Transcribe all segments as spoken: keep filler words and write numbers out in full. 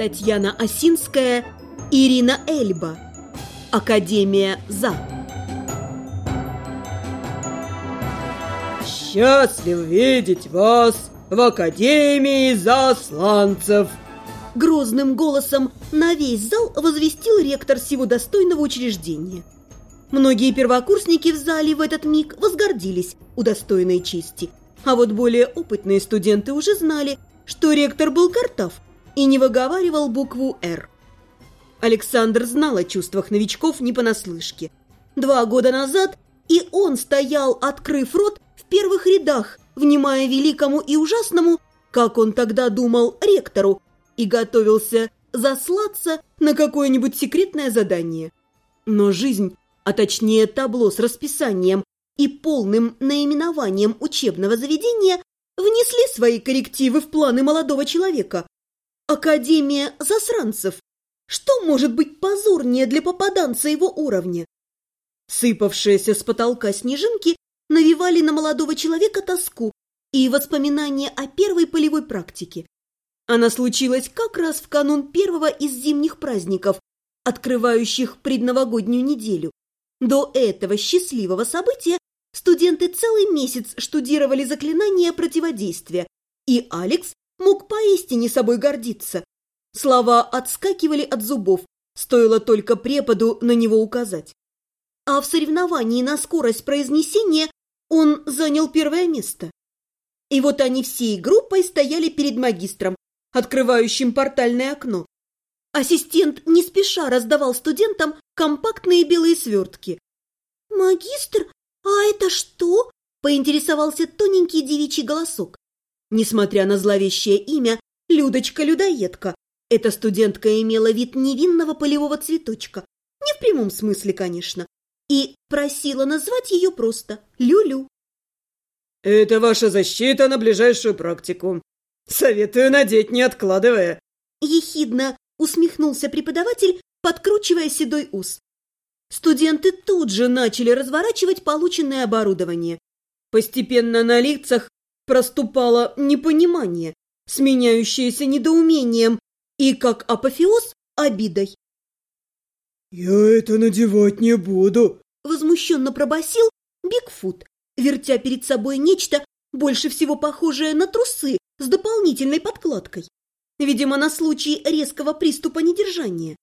Татьяна Осинская, Ирина Эльба. Академия ЗА. Счастлив видеть вас в Академии засланцев. Грозным голосом на весь зал возвестил ректор сего достойного учреждения. Многие первокурсники в зале в этот миг возгордились удостоенной чести, а вот более опытные студенты уже знали, что ректор был картав и не выговаривал букву «Р». Александр знал о чувствах новичков не понаслышке. Два года назад и он стоял, открыв рот, в первых рядах, внимая великому и ужасному, как он тогда думал, ректору, и готовился заслаться на какое-нибудь секретное задание. Но жизнь, а точнее табло с расписанием и полным наименованием учебного заведения, внесли свои коррективы в планы молодого человека. Академия засранцев. Что может быть позорнее для попаданца его уровня? Сыпавшиеся с потолка снежинки навевали на молодого человека тоску и воспоминания о первой полевой практике. Она случилась как раз в канун первого из зимних праздников, открывающих предновогоднюю неделю. До этого счастливого события студенты целый месяц штудировали заклинания противодействия, и Алекс мог поистине собой гордиться. Слова отскакивали от зубов, стоило только преподу на него указать. А в соревновании на скорость произнесения он занял первое место. И вот они всей группой стояли перед магистром, открывающим портальное окно. Ассистент не спеша раздавал студентам компактные белые свертки. «Магистр, а это что?» – поинтересовался тоненький девичий голосок. Несмотря на зловещее имя, Людочка-людоедка, эта студентка имела вид невинного полевого цветочка, не в прямом смысле, конечно, и просила назвать ее просто Люлю. «Это ваша защита на ближайшую практику. Советую надеть, не откладывая», – ехидно усмехнулся преподаватель, подкручивая седой ус. Студенты тут же начали разворачивать полученное оборудование. Постепенно на лицах проступало непонимание, сменяющееся недоумением и, как апофеоз, обидой. «Я это надевать не буду», – возмущенно пробасил Бигфут, вертя перед собой нечто, больше всего похожее на трусы с дополнительной подкладкой. Видимо, на случай резкого приступа недержания.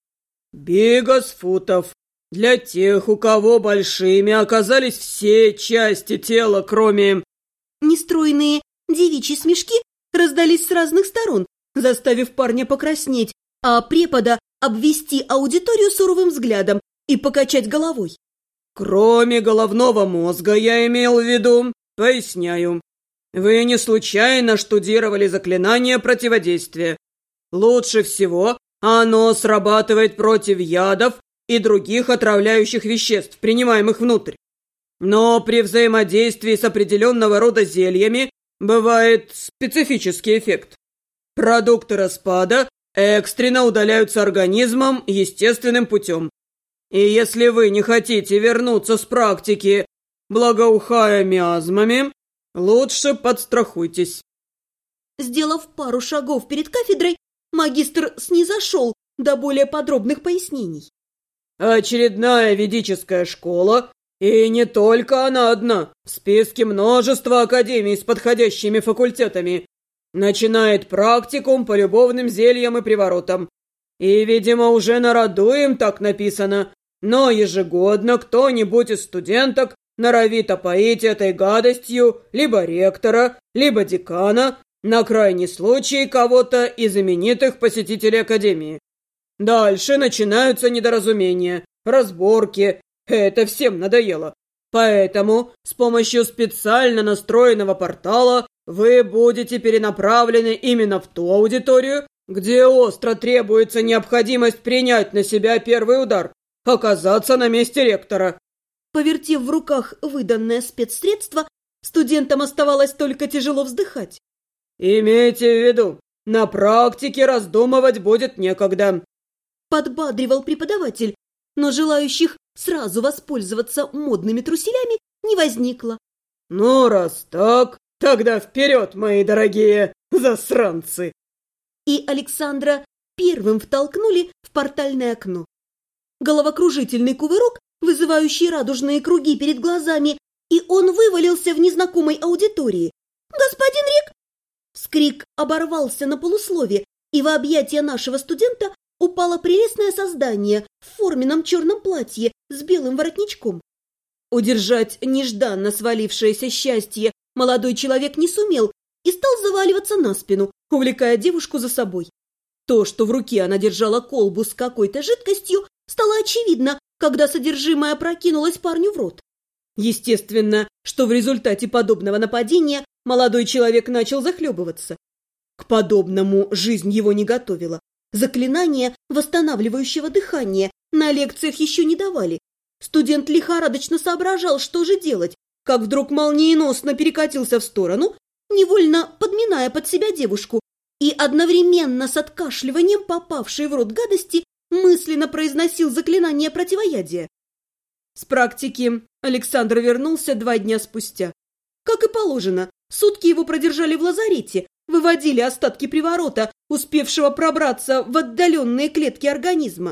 «Бигосфутов. Для тех, у кого большими оказались все части тела, кроме...» Нестройные девичьи смешки раздались с разных сторон, заставив парня покраснеть, а препода обвести аудиторию суровым взглядом и покачать головой. «Кроме головного мозга, я имел в виду, поясняю. Вы не случайно штудировали заклинание противодействия. Лучше всего оно срабатывает против ядов и других отравляющих веществ, принимаемых внутрь. Но при взаимодействии с определенного рода зельями бывает специфический эффект. Продукты распада экстренно удаляются организмом естественным путем. И если вы не хотите вернуться с практики, благоухая миазмами, лучше подстрахуйтесь». Сделав пару шагов перед кафедрой, магистр снизошел до более подробных пояснений. «Очередная ведическая школа, и не только она одна, в списке множества академий с подходящими факультетами, начинает практикум по любовным зельям и приворотам. И, видимо, уже на роду им так написано, но ежегодно кто-нибудь из студенток норовит опоить этой гадостью либо ректора, либо декана, на крайний случай кого-то из именитых посетителей академии. Дальше начинаются недоразумения, разборки. Это всем надоело. Поэтому с помощью специально настроенного портала вы будете перенаправлены именно в ту аудиторию, где остро требуется необходимость принять на себя первый удар, оказаться на месте ректора». Повертев в руках выданное спецсредство, студентам оставалось только тяжело вздыхать. «Имейте в виду, на практике раздумывать будет некогда», – подбадривал преподаватель, но желающих сразу воспользоваться модными труселями не возникло. «Ну, раз так, тогда вперед, мои дорогие засранцы!» И Александра первым втолкнули в портальное окно. Головокружительный кувырок, вызывающий радужные круги перед глазами, и он вывалился в незнакомой аудитории. «Господин Рик!» Вскрик оборвался на полуслове, и в объятия нашего студента упало прелестное создание в форменном черном платье с белым воротничком. Удержать нежданно свалившееся счастье молодой человек не сумел и стал заваливаться на спину, увлекая девушку за собой. То, что в руке она держала колбу с какой-то жидкостью, стало очевидно, когда содержимое опрокинулось парню в рот. Естественно, что в результате подобного нападения молодой человек начал захлебываться. К подобному жизнь его не готовила. Заклинания восстанавливающего дыхания на лекциях еще не давали. Студент лихорадочно соображал, что же делать, как вдруг молниеносно перекатился в сторону, невольно подминая под себя девушку, и одновременно с откашливанием попавшей в рот гадости мысленно произносил заклинание противоядия. С практики Александр вернулся два дня спустя. Как и положено, сутки его продержали в лазарете, выводили остатки приворота, успевшего пробраться в отдаленные клетки организма.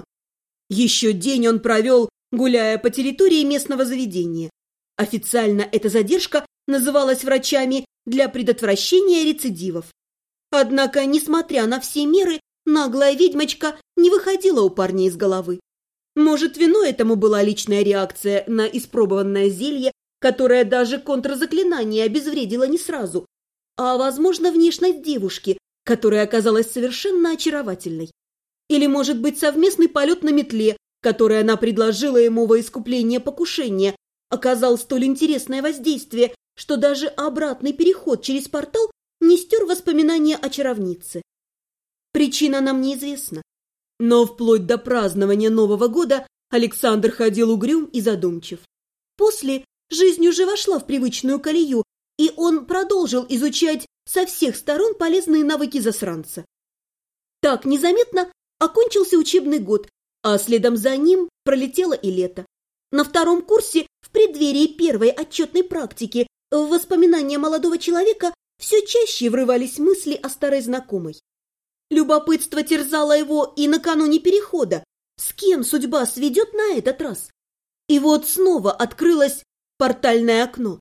Еще день он провел, гуляя по территории местного заведения. Официально эта задержка называлась врачами для предотвращения рецидивов. Однако, несмотря на все меры, наглая ведьмочка не выходила у парня из головы. Может, виной этому была личная реакция на испробованное зелье, которое даже контрзаклинание обезвредило не сразу, а, возможно, внешность девушки, которая оказалась совершенно очаровательной. Или, может быть, совместный полет на метле, который она предложила ему во искупление покушения, оказал столь интересное воздействие, что даже обратный переход через портал не стер воспоминания о чаровнице. Причина нам неизвестна. Но вплоть до празднования Нового года Александр ходил угрюм и задумчив. После жизнь уже вошла в привычную колею, и он продолжил изучать со всех сторон полезные навыки засранца. Так незаметно окончился учебный год, а следом за ним пролетело и лето. На втором курсе, в преддверии первой отчетной практики, в воспоминания молодого человека все чаще врывались мысли о старой знакомой. Любопытство терзало его и накануне перехода. С кем судьба сведет на этот раз? И вот снова открылось портальное окно.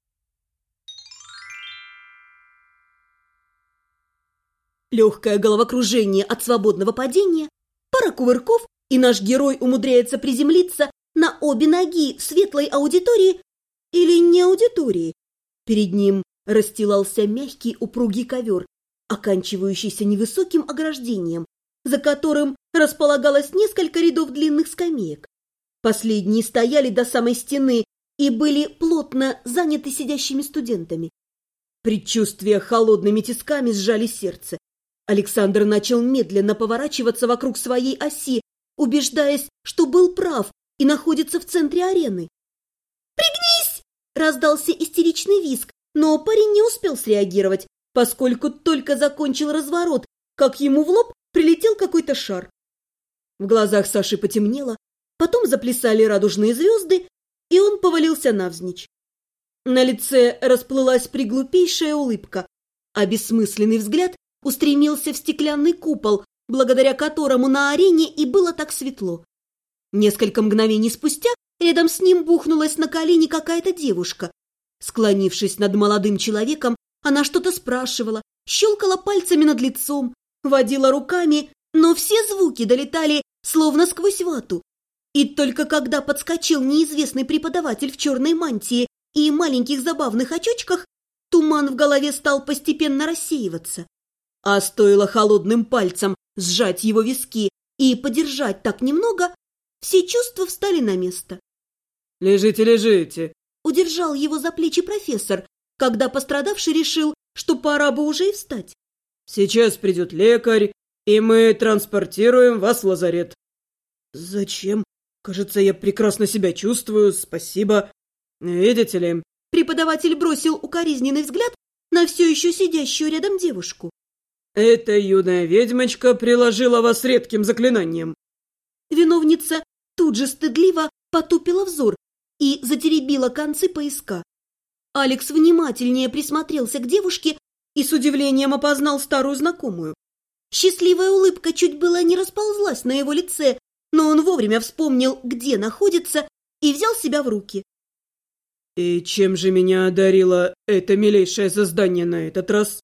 Легкое головокружение от свободного падения, пара кувырков, и наш герой умудряется приземлиться на обе ноги в светлой аудитории или не аудитории. Перед ним расстилался мягкий упругий ковер, оканчивающийся невысоким ограждением, за которым располагалось несколько рядов длинных скамеек. Последние стояли до самой стены и были плотно заняты сидящими студентами. Предчувствия холодными тисками сжали сердце. Александр начал медленно поворачиваться вокруг своей оси, убеждаясь, что был прав и находится в центре арены. «Пригнись!» – раздался истеричный визг, но парень не успел среагировать, поскольку только закончил разворот, как ему в лоб прилетел какой-то шар. В глазах Саши потемнело, потом заплясали радужные звезды, и он повалился навзничь. На лице расплылась приглупейшая улыбка, а бессмысленный взгляд устремился в стеклянный купол, благодаря которому на арене и было так светло. Несколько мгновений спустя рядом с ним бухнулась на колени какая-то девушка. Склонившись над молодым человеком, она что-то спрашивала, щелкала пальцами над лицом, водила руками, но все звуки долетали словно сквозь вату. И только когда подскочил неизвестный преподаватель в черной мантии и маленьких забавных очочках, туман в голове стал постепенно рассеиваться. А стоило холодным пальцем сжать его виски и подержать так немного, все чувства встали на место. «Лежите, лежите!» — удержал его за плечи профессор, когда пострадавший решил, что пора бы уже и встать. «Сейчас придет лекарь, и мы транспортируем вас в лазарет». «Зачем? Кажется, я прекрасно себя чувствую, спасибо. Видите ли...» Преподаватель бросил укоризненный взгляд на все еще сидящую рядом девушку. «Эта юная ведьмочка приложила вас редким заклинанием». Виновница тут же стыдливо потупила взор и затеребила концы пояска. Алекс внимательнее присмотрелся к девушке и с удивлением опознал старую знакомую. Счастливая улыбка чуть было не расползлась на его лице, но он вовремя вспомнил, где находится, и взял себя в руки. «И чем же меня одарило это милейшее создание на этот раз?»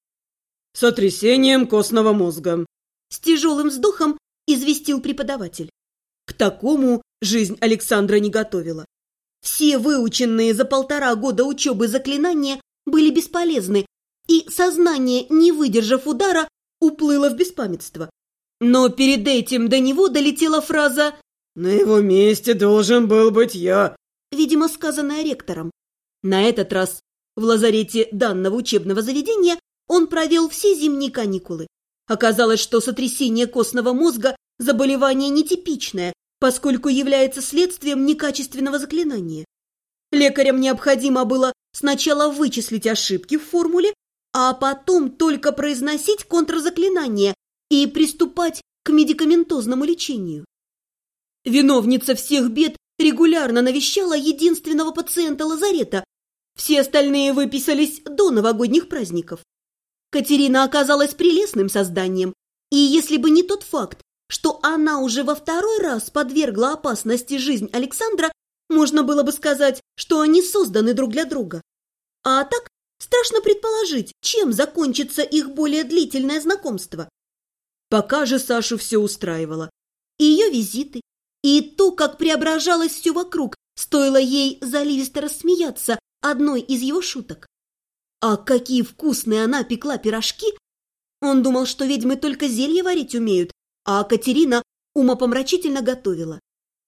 «Сотрясением костного мозга», — с тяжелым вздохом известил преподаватель. К такому жизнь Александра не готовила. Все выученные за полтора года учебы заклинания были бесполезны, и сознание, не выдержав удара, уплыло в беспамятство. Но перед этим до него долетела фраза «На его месте должен был быть я», видимо, сказанная ректором. На этот раз в лазарете данного учебного заведения он провел все зимние каникулы. Оказалось, что сотрясение костного мозга – заболевание нетипичное, поскольку является следствием некачественного заклинания. Лекарям необходимо было сначала вычислить ошибки в формуле, а потом только произносить контрзаклинание и приступать к медикаментозному лечению. Виновница всех бед регулярно навещала единственного пациента лазарета. Все остальные выписались до новогодних праздников. Катерина оказалась прелестным созданием, и если бы не тот факт, что она уже во второй раз подвергла опасности жизнь Александра, можно было бы сказать, что они созданы друг для друга. А так страшно предположить, чем закончится их более длительное знакомство. Пока же Сашу все устраивало. И ее визиты, и то, как преображалось все вокруг, стоило ей заливисто рассмеяться одной из его шуток. А какие вкусные она пекла пирожки! Он думал, что ведьмы только зелье варить умеют, а Катерина умопомрачительно готовила.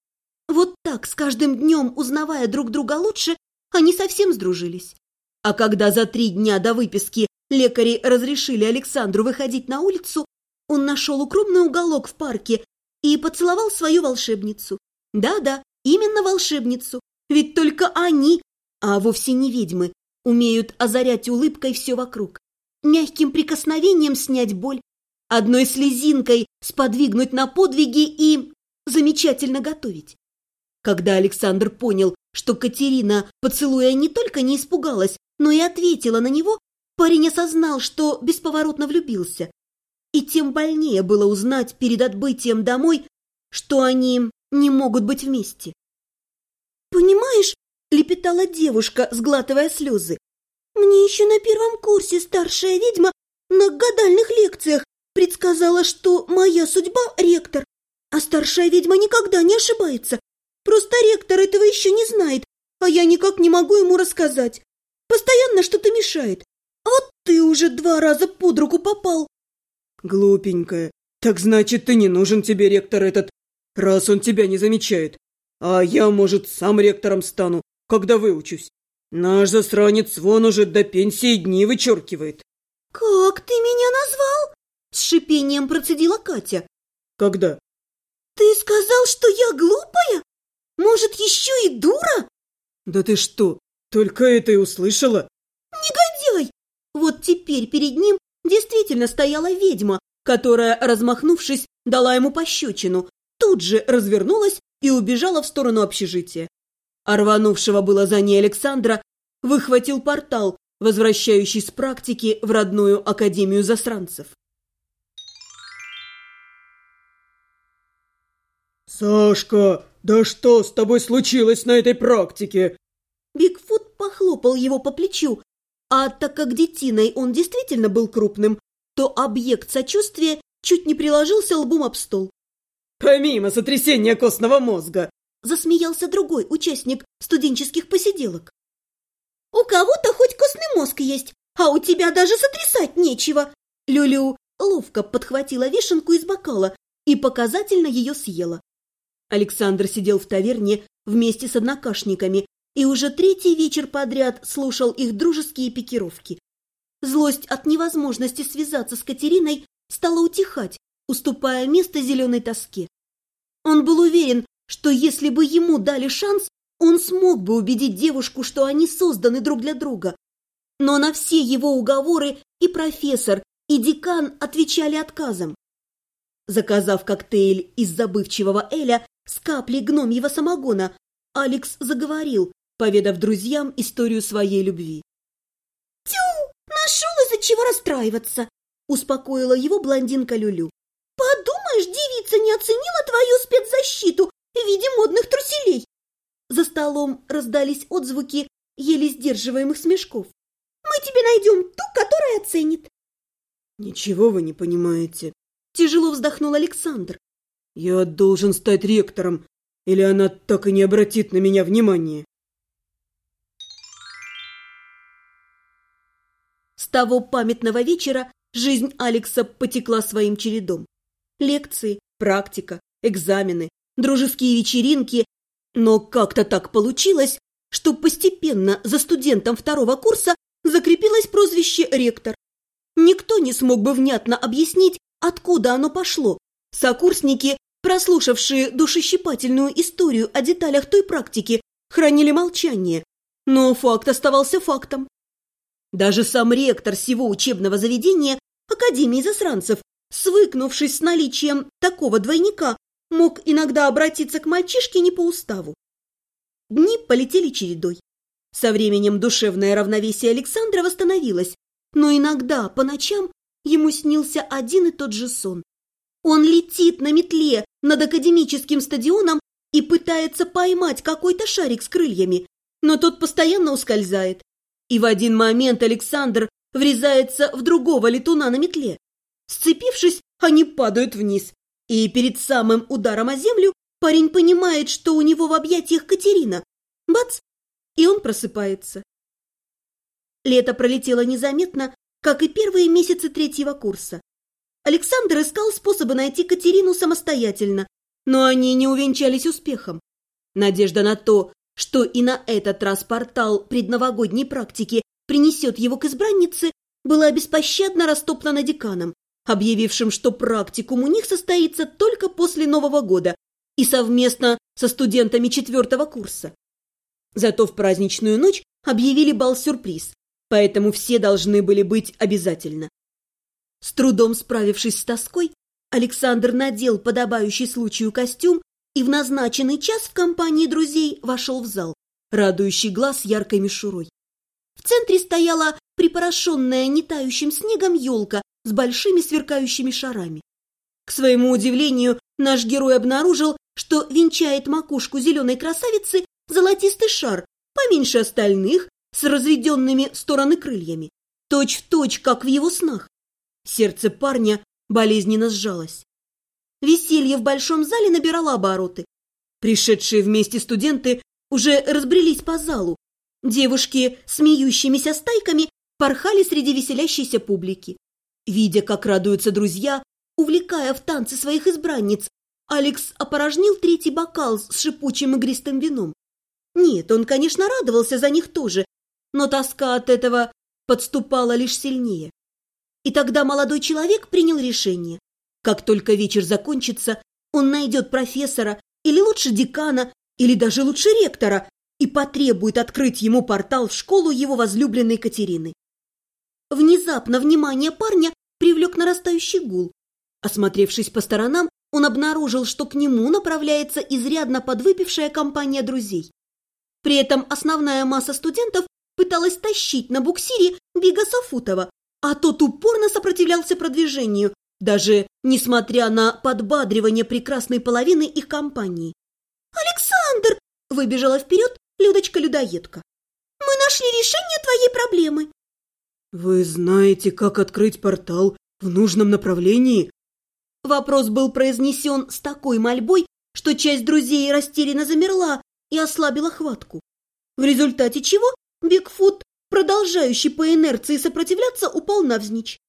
Вот так, с каждым днем узнавая друг друга лучше, они совсем сдружились. А когда за три дня до выписки лекари разрешили Александру выходить на улицу, он нашел укромный уголок в парке и поцеловал свою волшебницу. Да-да, именно волшебницу, ведь только они, а вовсе не ведьмы, умеют озарять улыбкой все вокруг, мягким прикосновением снять боль, одной слезинкой сподвигнуть на подвиги и замечательно готовить. Когда Александр понял, что Катерина, поцелуя, не только не испугалась, но и ответила на него, парень осознал, что бесповоротно влюбился. И тем больнее было узнать перед отбытием домой, что они не могут быть вместе. «Понимаешь, — лепетала девушка, сглатывая слезы, — мне еще на первом курсе старшая ведьма на гадальных лекциях предсказала, что моя судьба — ректор. А старшая ведьма никогда не ошибается. Просто ректор этого еще не знает, а я никак не могу ему рассказать. Постоянно что-то мешает. А вот ты уже два раза под руку попал». «Глупенькая, так значит, ты не нужен тебе ректор этот, раз он тебя не замечает. А я, может, сам ректором стану, когда выучусь. Наш засранец вон уже до пенсии дни вычеркивает». «Как ты меня назвал?» — с шипением процедила Катя. «Когда?» «Ты сказал, что я глупая? Может, еще и дура?» «Да ты что, только это и услышала?» «Негодяй!» Вот теперь перед ним действительно стояла ведьма, которая, размахнувшись, дала ему пощечину, тут же развернулась и убежала в сторону общежития. А рванувшего было за ней Александра выхватил портал, возвращающий с практики в родную академию засранцев. «Сашка, да что с тобой случилось на этой практике?» Бигфут похлопал его по плечу, а так как детиной он действительно был крупным, то объект сочувствия чуть не приложился лбом об стол. «Помимо сотрясения костного мозга!» — засмеялся другой участник студенческих посиделок. «У кого-то хоть костный мозг есть, а у тебя даже сотрясать нечего!» Люлю ловко подхватила вишенку из бокала и показательно ее съела. Александр сидел в таверне вместе с однокашниками и уже третий вечер подряд слушал их дружеские пикировки. Злость от невозможности связаться с Катериной стала утихать, уступая место зеленой тоске. Он был уверен, что если бы ему дали шанс, он смог бы убедить девушку, что они созданы друг для друга. Но на все его уговоры и профессор, и декан отвечали отказом. Заказав коктейль из забывчивого эля с каплей гномьего самогона, Алекс заговорил, поведав друзьям историю своей любви. «Тю, нашел из-за чего расстраиваться. успокоила его блондинка Люлю. «Подумаешь, девица не оценила твою спецзащиту в виде модных труселей!» За столом раздались отзвуки еле сдерживаемых смешков. «Мы тебе найдем ту, которая оценит!» «Ничего вы не понимаете!» Тяжело вздохнул Александр. «Я должен стать ректором, или она так и не обратит на меня внимания!» С того памятного вечера жизнь Алекса потекла своим чередом. Лекции, практика, экзамены, дружеские вечеринки. Но как-то так получилось, что постепенно за студентом второго курса закрепилось прозвище «ректор». Никто не смог бы внятно объяснить, откуда оно пошло. Сокурсники, прослушавшие душещипательную историю о деталях той практики, хранили молчание. Но факт оставался фактом. Даже сам ректор сего учебного заведения, Академии засранцев, свыкнувшись с наличием такого двойника, мог иногда обратиться к мальчишке не по уставу. Дни полетели чередой. Со временем душевное равновесие Александра восстановилось, но иногда по ночам ему снился один и тот же сон. Он летит на метле над академическим стадионом и пытается поймать какой-то шарик с крыльями, но тот постоянно ускользает. И в один момент Александр врезается в другого летуна на метле. Сцепившись, они падают вниз, и перед самым ударом о землю парень понимает, что у него в объятиях Катерина. Бац! И он просыпается. Лето пролетело незаметно, как и первые месяцы третьего курса. Александр искал способы найти Катерину самостоятельно, но они не увенчались успехом. Надежда на то, что и на этот раз портал предновогодней практики принесет его к избраннице, была беспощадно растоптана деканом, объявившим, что практикум у них состоится только после Нового года и совместно со студентами четвертого курса. Зато в праздничную ночь объявили бал-сюрприз, поэтому все должны были быть обязательно. С трудом справившись с тоской, Александр надел подобающий случаю костюм и в назначенный час в компании друзей вошел в зал, радующий глаз яркой мишурой. В центре стояла припорошенная нетающим снегом елка с большими сверкающими шарами. К своему удивлению, наш герой обнаружил, что венчает макушку зеленой красавицы золотистый шар, поменьше остальных, с разведенными в стороны крыльями, точь-в-точь, как в его снах. Сердце парня болезненно сжалось. Веселье в большом зале набирало обороты. Пришедшие вместе студенты уже разбрелись по залу. Девушки, смеющимися стайками, порхали среди веселящейся публики. Видя, как радуются друзья, увлекая в танцы своих избранниц, Алекс опорожнил третий бокал с шипучим игристым вином. Нет, он, конечно, радовался за них тоже, но тоска от этого подступала лишь сильнее. И тогда молодой человек принял решение. Как только вечер закончится, он найдет профессора, или лучше декана, или даже лучше ректора, и потребует открыть ему портал в школу его возлюбленной Катерины. Внезапно внимание парня привлек нарастающий гул. Осмотревшись по сторонам, он обнаружил, что к нему направляется изрядно подвыпившая компания друзей. При этом основная масса студентов пыталась тащить на буксире Бига Сафутова, а тот упорно сопротивлялся продвижению, даже несмотря на подбадривание прекрасной половины их компании. «Александр!» – выбежала вперед Людочка-людоедка. «Мы нашли решение твоей проблемы!» «Вы знаете, как открыть портал в нужном направлении?» Вопрос был произнесен с такой мольбой, что часть друзей растерянно замерла и ослабила хватку. В результате чего Бигфут, продолжающий по инерции сопротивляться, упал навзничь.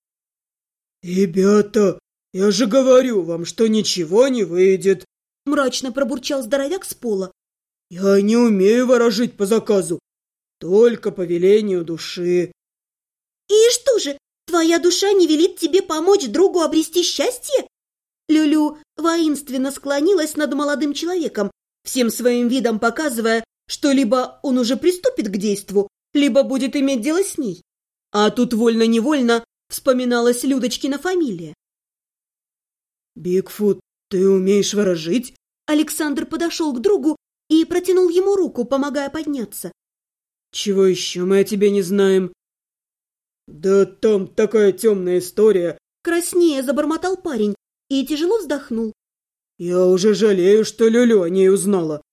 «Ребята, я же говорю вам, что ничего не выйдет!» Мрачно пробурчал здоровяк с пола. «Я не умею ворожить по заказу, только по велению души». «И что же, твоя душа не велит тебе помочь другу обрести счастье?» Люлю воинственно склонилась над молодым человеком, всем своим видом показывая, что либо он уже приступит к действу, либо будет иметь дело с ней. А тут вольно-невольно вспоминалась Людочкина фамилия. «Бигфут, ты умеешь ворожить?» Александр подошел к другу и протянул ему руку, помогая подняться. «Чего еще мы о тебе не знаем?» Да там такая темная история. Краснея забормотал парень и тяжело вздохнул. Я уже жалею, что Люлю о ней узнала.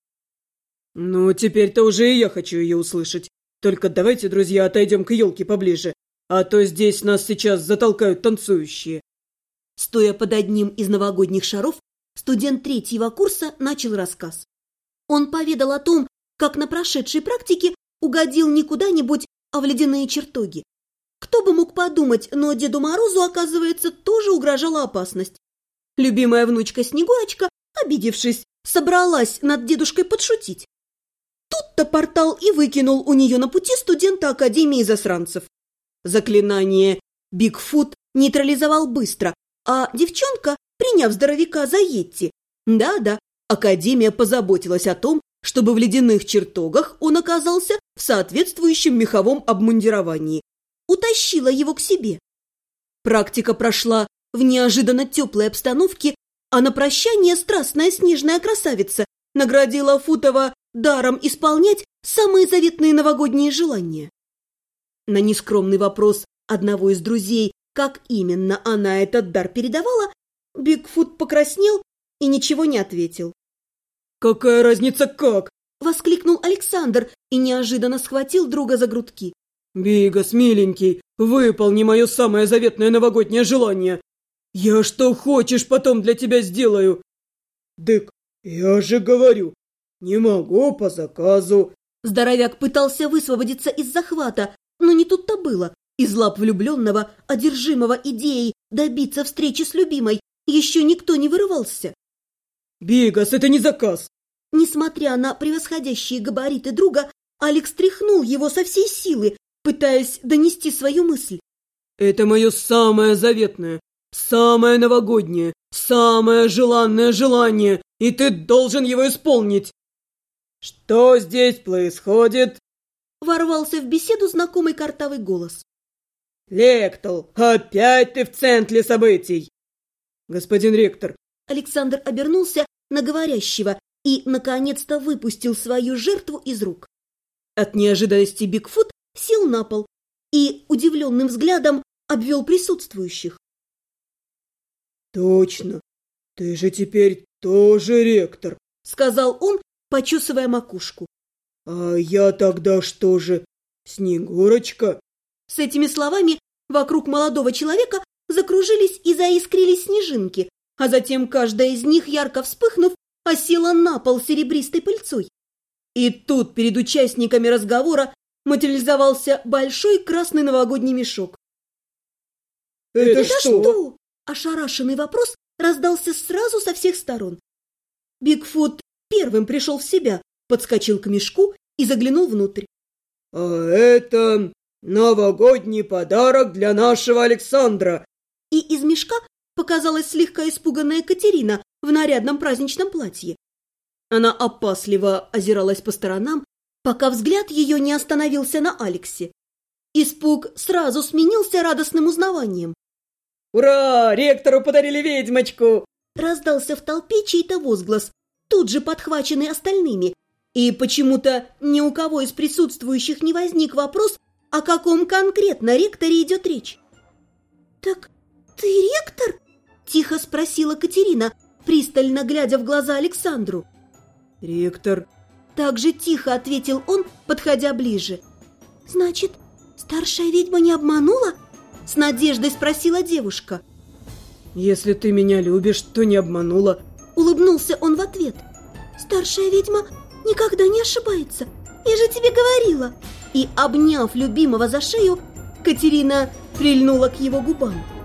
Ну, теперь-то уже и я хочу ее услышать. Только давайте, друзья, отойдем к елке поближе, а то здесь нас сейчас затолкают танцующие. Стоя под одним из новогодних шаров, студент третьего курса начал рассказ. Он поведал о том, как на прошедшей практике угодил не куда-нибудь, а в ледяные чертоги. Кто бы мог подумать, но Деду Морозу, оказывается, тоже угрожала опасность. Любимая внучка Снегурочка, обидевшись, собралась над дедушкой подшутить. Тут-то портал и выкинул у нее на пути студента Академии засранцев. Заклинание «Бигфут» нейтрализовал быстро, а девчонка, приняв здоровяка за Йетти, да-да, Академия позаботилась о том, чтобы в ледяных чертогах он оказался в соответствующем меховом обмундировании, утащила его к себе. Практика прошла в неожиданно теплой обстановке, а на прощание страстная снежная красавица наградила Футова даром исполнять самые заветные новогодние желания. На нескромный вопрос одного из друзей, как именно она этот дар передавала, Бигфут покраснел и ничего не ответил. «Какая разница как?» — воскликнул Александр и неожиданно схватил друга за грудки. «Бигас, миленький, выполни мое самое заветное новогоднее желание. Я что хочешь потом для тебя сделаю». «Дык, я же говорю, не могу по заказу». Здоровяк пытался высвободиться из захвата, но не тут-то было. Из лап влюбленного, одержимого идеей добиться встречи с любимой, еще никто не вырывался. «Бигас, это не заказ!» Несмотря на превосходящие габариты друга, Алекс тряхнул его со всей силы, пытаясь донести свою мысль. «Это мое самое заветное, самое новогоднее, самое желанное желание, и ты должен его исполнить!» «Что здесь происходит?» Ворвался в беседу знакомый картавый голос. «Лектал, опять ты в центре событий!» «Господин ректор!» Александр обернулся на говорящего и, наконец-то, выпустил свою жертву из рук. От неожиданности Бигфут сел на пол и удивленным взглядом обвел присутствующих. «Точно, ты же теперь тоже ректор», — сказал он, почесывая макушку. «А я тогда что же, Снегурочка?» С этими словами вокруг молодого человека закружились и заискрились снежинки, а затем каждая из них, ярко вспыхнув, осела на пол серебристой пыльцой. И тут перед участниками разговора материализовался большой красный новогодний мешок. «Это, Это что?» что?» Ошарашенный вопрос раздался сразу со всех сторон. Бигфут первым пришел в себя, подскочил к мешку и заглянул внутрь. «А это новогодний подарок для нашего Александра!» И из мешка показалась слегка испуганная Катерина в нарядном праздничном платье. Она опасливо озиралась по сторонам, пока взгляд ее не остановился на Алексе. Испуг сразу сменился радостным узнаванием. «Ура! Ректору подарили ведьмочку!» Раздался в толпе чей-то возглас, тут же подхваченный остальными, и почему-то ни у кого из присутствующих не возник вопрос, о каком конкретно ректоре идет речь. «Так ты ректор?» – тихо спросила Катерина, пристально глядя в глаза Александру. «Ректор», – так же тихо ответил он, подходя ближе. «Значит, старшая ведьма не обманула?» – с надеждой спросила девушка. «Если ты меня любишь, то не обманула», – улыбнулся он в ответ. «Старшая ведьма никогда не ошибается, я же тебе говорила!» И, обняв любимого за шею, Катерина прильнула к его губам.